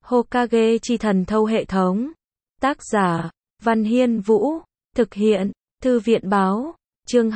Hokage chi thần thâu hệ thống. Tác giả, Văn Hiên Vũ. Thực hiện, Thư viện báo. Chương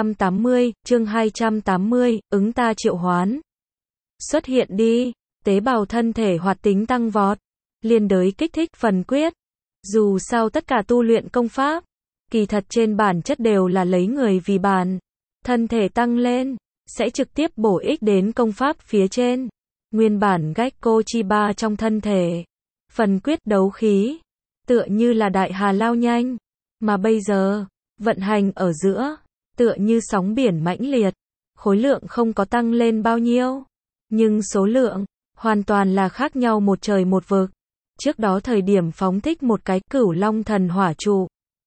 280, ứng ta triệu hoán. Xuất hiện đi, tế bào thân thể hoạt tính tăng vọt. Liên đới kích thích phần quyết. Dù sao tất cả tu luyện công pháp, kỳ thật trên bản chất đều là lấy người vì bản. Thân thể tăng lên, sẽ trực tiếp bổ ích đến công pháp phía trên. Nguyên bản Gekko Chiba trong thân thể. Phần quyết đấu khí, tựa như là đại hà lao nhanh. Mà bây giờ, vận hành ở giữa, tựa như sóng biển mãnh liệt. Khối lượng không có tăng lên bao nhiêu, nhưng số lượng, hoàn toàn là khác nhau một trời một vực. Trước đó thời điểm phóng thích một cái Cửu Long thần hỏa trụ,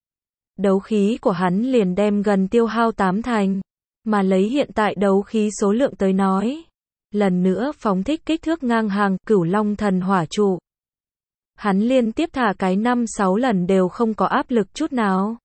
đấu khí của hắn liền đem gần tiêu hao 8 thành. Mà lấy hiện tại đấu khí số lượng tới nói, lần nữa phóng thích kích thước ngang hàng Cửu Long thần hỏa trụ. Hắn liên tiếp thả cái 5-6 lần đều không có áp lực chút nào.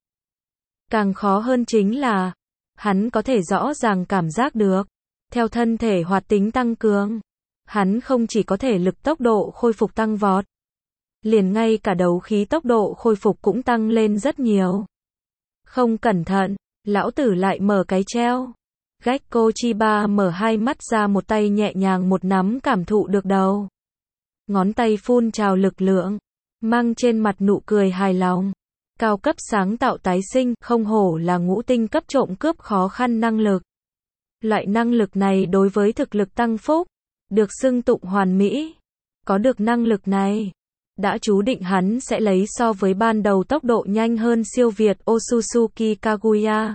Càng khó hơn chính là, hắn có thể rõ ràng cảm giác được, theo thân thể hoạt tính tăng cường, hắn không chỉ có thể lực tốc độ khôi phục tăng vọt, liền ngay cả đấu khí tốc độ khôi phục cũng tăng lên rất nhiều. Không cẩn thận, lão tử lại mở cái treo. Gekko Chiba mở hai mắt ra, một tay nhẹ nhàng một nắm cảm thụ được đầu. Ngón tay phun trào lực lượng, mang trên mặt nụ cười hài lòng. Cao cấp sáng tạo tái sinh, không hổ là ngũ tinh cấp trộm cướp khó khăn năng lực. Loại năng lực này đối với thực lực tăng phúc, được xưng tụng hoàn mỹ. Có được năng lực này, đã chú định hắn sẽ lấy so với ban đầu tốc độ nhanh hơn siêu việt Otsutsuki Kaguya.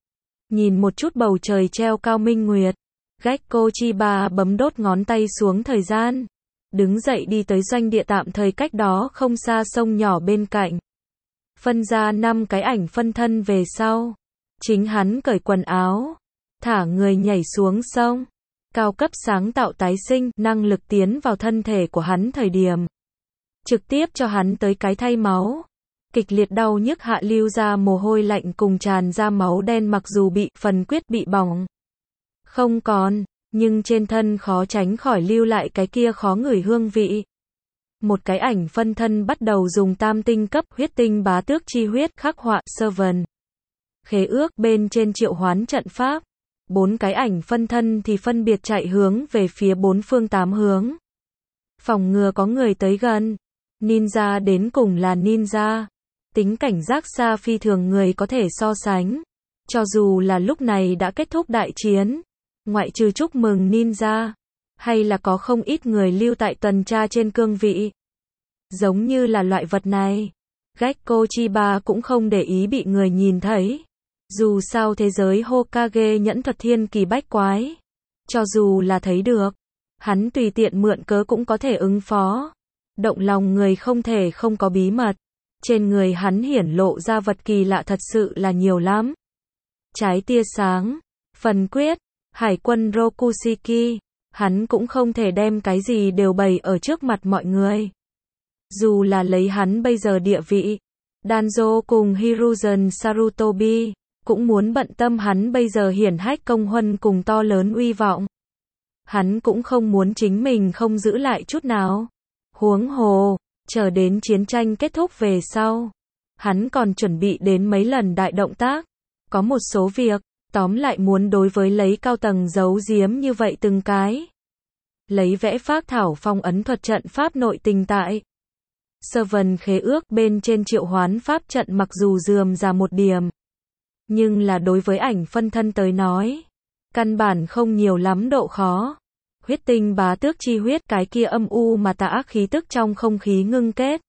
Nhìn một chút bầu trời treo cao minh nguyệt, Gekko Chiba bấm đốt ngón tay xuống thời gian. Đứng dậy đi tới doanh địa tạm thời cách đó không xa sông nhỏ bên cạnh. Phân ra 5 cái ảnh phân thân về sau. Chính hắn cởi quần áo, thả người nhảy xuống sông. Cao cấp sáng tạo tái sinh, năng lực tiến vào thân thể của hắn thời điểm. Trực tiếp cho hắn tới cái thay máu. Kịch liệt đau nhức hạ lưu ra mồ hôi lạnh cùng tràn ra máu đen, mặc dù bị phần quyết bị bỏng không còn, nhưng trên thân khó tránh khỏi lưu lại cái kia khó ngửi hương vị. Một cái ảnh phân thân bắt đầu dùng tam tinh cấp huyết tinh bá tước chi huyết khắc họa Servant khế ước bên trên triệu hoán trận pháp. 4 cái ảnh phân thân thì phân biệt chạy hướng về phía 4 phương 8 hướng. Phòng ngừa có người tới gần. Ninja đến cùng là ninja. Tính cảnh giác xa phi thường người có thể so sánh. Cho dù là lúc này đã kết thúc đại chiến, ngoại trừ chúc mừng ninja, hay là có không ít người lưu tại tuần tra trên cương vị. Giống như là loại vật này, Gekko Chiba cũng không để ý bị người nhìn thấy. Dù sao thế giới Hokage nhẫn thuật thiên kỳ bách quái, cho dù là thấy được, hắn tùy tiện mượn cớ cũng có thể ứng phó. Động lòng người không thể không có bí mật. Trên người hắn hiển lộ ra vật kỳ lạ thật sự là nhiều lắm. Trái tia sáng, phần quyết, hải quân Rokushiki, hắn cũng không thể đem cái gì đều bày ở trước mặt mọi người. Dù là lấy hắn bây giờ địa vị, Danzo cùng Hiruzen Sarutobi, cũng muốn bận tâm hắn bây giờ hiển hách công huân cùng to lớn uy vọng. Hắn cũng không muốn chính mình không giữ lại chút nào. Huống hồ, chờ đến chiến tranh kết thúc về sau, hắn còn chuẩn bị đến mấy lần đại động tác. Có một số việc, tóm lại muốn đối với lấy cao tầng giấu giếm như vậy từng cái. Lấy vẽ phác thảo phong ấn thuật trận pháp nội tình tại Servant khế ước bên trên triệu hoán pháp trận, mặc dù rườm rà một điểm, nhưng là đối với ảnh phân thân tới nói, căn bản không nhiều lắm độ khó. Huyết tinh bá tước chi huyết, cái kia âm u mà tà ác khí tức trong không khí ngưng kết.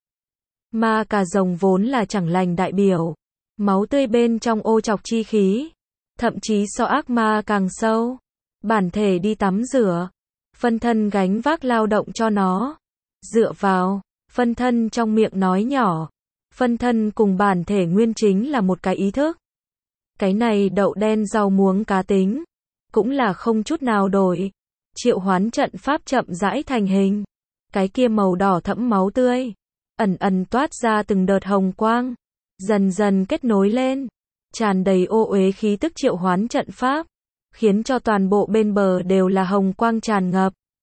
Ma cà rồng vốn là chẳng lành đại biểu, máu tươi bên trong ô trọc chi khí, thậm chí so ác ma càng sâu. Bản thể đi tắm rửa, phân thân gánh vác lao động cho nó. Dựa vào, phân thân trong miệng nói nhỏ, phân thân cùng bản thể nguyên chính là một cái ý thức. Cái này đậu đen rau muống cá tính, cũng là không chút nào đổi. Triệu hoán trận pháp chậm rãi thành hình. Cái kia màu đỏ thẫm máu tươi, ẩn ẩn toát ra từng đợt hồng quang, dần dần kết nối lên, tràn đầy ô uế khí tức triệu hoán trận pháp, khiến cho toàn bộ bên bờ đều là hồng quang tràn ngập.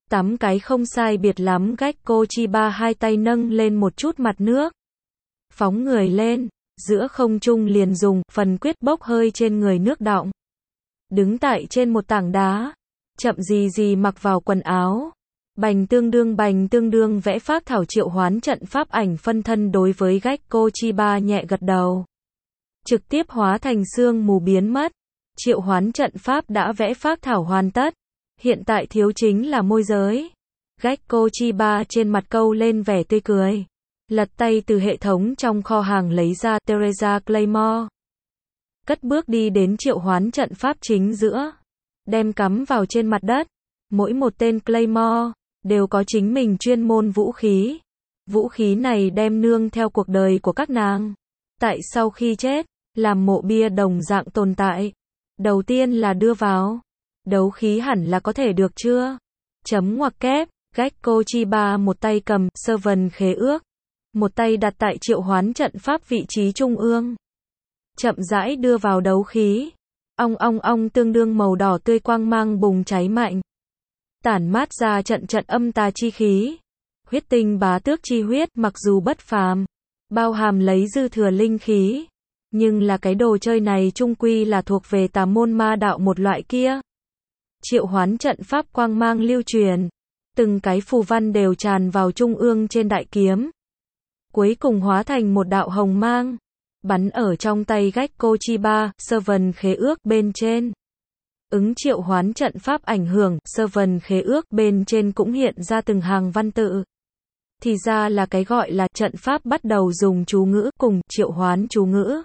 Tắm cái không sai biệt lắm, Gekko Chiba hai tay nâng lên một chút mặt nước. Phóng người lên, giữa không trung liền dùng phần quyết bốc hơi trên người nước đọng. Đứng tại trên một tảng đá, chậm gì gì mặc vào quần áo. Bành tương đương vẽ phác thảo triệu hoán trận pháp ảnh phân thân đối với Gekko Chiba nhẹ gật đầu. Trực tiếp hóa thành sương mù biến mất. Triệu hoán trận pháp đã vẽ phác thảo hoàn tất. Hiện tại thiếu chính là môi giới. Gekko Chiba trên mặt câu lên vẻ tươi cười. Lật tay từ hệ thống trong kho hàng lấy ra Teresa Claymore. Cất bước đi đến triệu hoán trận pháp chính giữa. Đem cắm vào trên mặt đất. Mỗi một tên Claymore đều có chính mình chuyên môn vũ khí. Vũ khí này đem nương theo cuộc đời của các nàng. Tại sau khi chết, làm mộ bia đồng dạng tồn tại. Đầu tiên là đưa vào. Đấu khí hẳn là có thể được chưa? Chấm ngoặc kép, Gekko Chiba một tay cầm Servant khế ước. Một tay đặt tại triệu hoán trận pháp vị trí trung ương. Chậm rãi đưa vào đấu khí. Ong tương đương màu đỏ tươi quang mang bùng cháy mạnh. Tản mát ra trận âm tà chi khí. Huyết tinh bá tước chi huyết mặc dù bất phàm, bao hàm lấy dư thừa linh khí. Nhưng là cái đồ chơi này chung quy là thuộc về tà môn ma đạo một loại kia. Triệu hoán trận pháp quang mang lưu truyền. Từng cái phù văn đều tràn vào trung ương trên đại kiếm. Cuối cùng hóa thành một đạo hồng mang. Bắn ở trong tay Gekko Chiba, Servant khế ước bên trên. Ứng triệu hoán trận pháp ảnh hưởng, Servant khế ước bên trên cũng hiện ra từng hàng văn tự. Thì ra là cái gọi là trận pháp bắt đầu dùng chú ngữ cùng triệu hoán chú ngữ.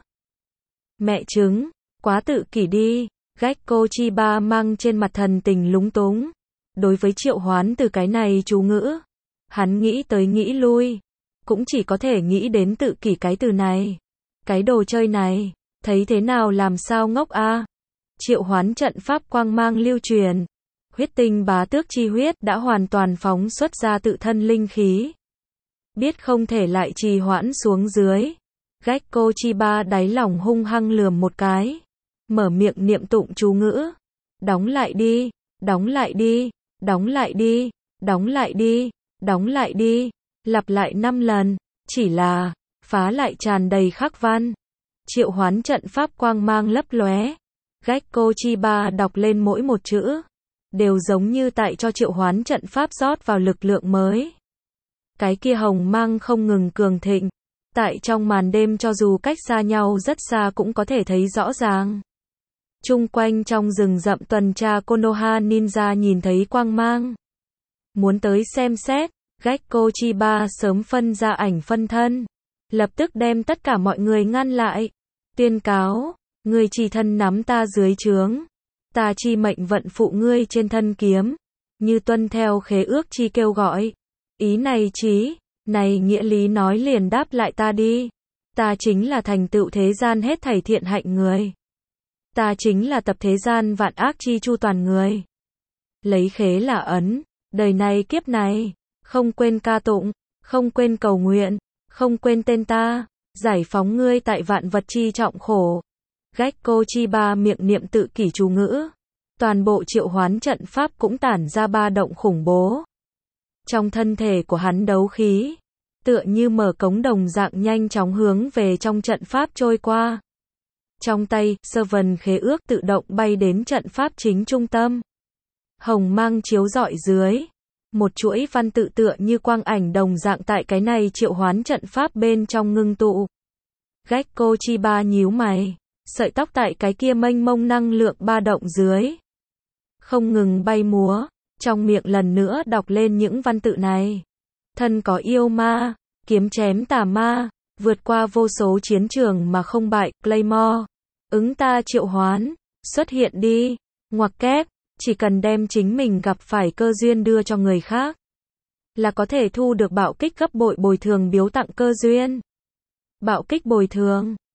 Mẹ chứng, quá tự kỷ đi. Gekko Chiba mang trên mặt thần tình lúng túng. Đối với triệu hoán từ cái này chú ngữ, hắn nghĩ tới nghĩ lui, cũng chỉ có thể nghĩ đến tự kỷ cái từ này. Cái đồ chơi này, thấy thế nào làm sao ngốc a? Triệu hoán trận pháp quang mang lưu truyền. Huyết tinh bá tước chi huyết đã hoàn toàn phóng xuất ra tự thân linh khí. Biết không thể lại trì hoãn xuống dưới. Gekko Chiba đáy lòng hung hăng lườm một cái. Mở miệng niệm tụng chú ngữ. Đóng lại đi, đóng lại đi, đóng lại đi, đóng lại đi, đóng lại đi. Lặp lại 5 lần. Chỉ là, phá lại tràn đầy khắc văn. Triệu hoán trận pháp quang mang lấp lóe. Gekko Chiba đọc lên mỗi một chữ. Đều giống như tại cho triệu hoán trận pháp rót vào lực lượng mới. Cái kia hồng mang không ngừng cường thịnh. Tại trong màn đêm cho dù cách xa nhau rất xa cũng có thể thấy rõ ràng. Chung quanh trong rừng rậm tuần tra Konoha Ninja nhìn thấy quang mang. Muốn tới xem xét, Gekko Chiba sớm phân ra ảnh phân thân. Lập tức đem tất cả mọi người ngăn lại. Tuyên cáo, người chỉ thân nắm ta dưới trướng. Ta chi mệnh vận phụ ngươi trên thân kiếm. Như tuân theo khế ước chi kêu gọi. Ý này chí, này nghĩa lý nói liền đáp lại ta đi. Ta chính là thành tựu thế gian hết thảy thiện hạnh người. Ta chính là tập thế gian vạn ác chi chu toàn người. Lấy khế là ấn, đời này kiếp này, không quên ca tụng, không quên cầu nguyện, không quên tên ta, giải phóng ngươi tại vạn vật chi trọng khổ. Gekko Chiba miệng niệm tự kỷ chú ngữ. Toàn bộ triệu hoán trận pháp cũng tản ra ba động khủng bố. Trong thân thể của hắn đấu khí, tựa như mở cống đồng dạng nhanh chóng hướng về trong trận pháp trôi qua. Trong tay, Servant khế ước tự động bay đến trận pháp chính trung tâm. Hồng mang chiếu rọi dưới. Một chuỗi văn tự tựa như quang ảnh đồng dạng tại cái này triệu hoán trận pháp bên trong ngưng tụ. Gekko Chiba nhíu mày. Sợi tóc tại cái kia mênh mông năng lượng ba động dưới. Không ngừng bay múa. Trong miệng lần nữa đọc lên những văn tự này. Thân có yêu ma. Kiếm chém tà ma. Vượt qua vô số chiến trường mà không bại. Claymore. Ứng ta triệu hoán. Xuất hiện đi. Ngoặc kép. Chỉ cần đem chính mình gặp phải cơ duyên đưa cho người khác. Là có thể thu được bạo kích gấp bội bồi thường biếu tặng cơ duyên. Bạo kích bồi thường.